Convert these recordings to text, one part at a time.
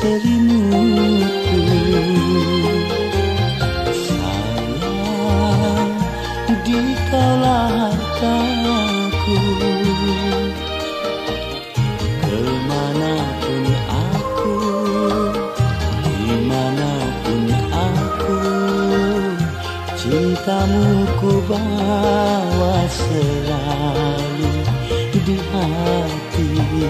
selimutku. Sayang, dikaulah hartaku. Kemanapun aku, dimanapun aku, cintamu ku bawa selalu di hati.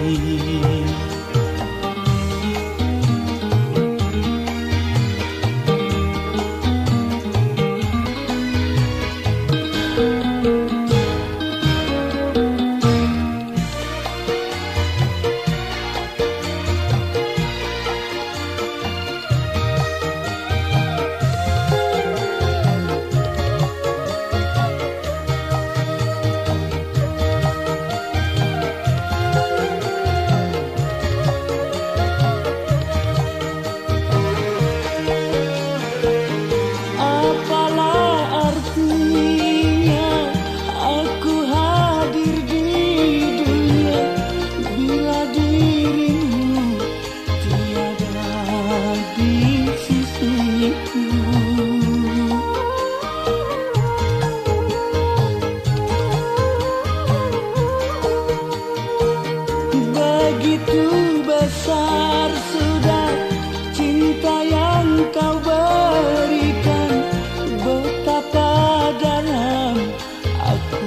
Begitu besar sudah cinta yang kau berikan, betapa dalam aku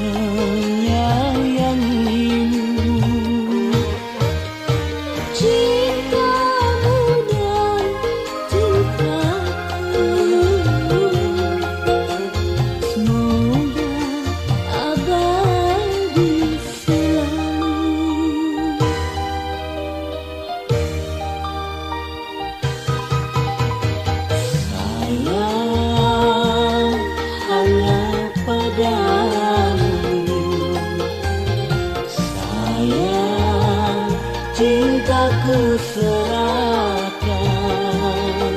menyayangimu. Cintamu dan cintaku semoga abadi selalu. Sayang, hanya padamu. Sayang, cintaku serahkan.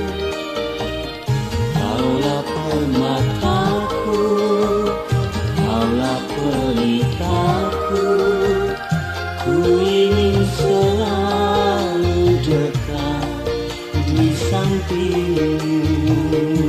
Kaulah permataku, kaulah pelitaku. Ku ingin selalu dekat di sampingmu.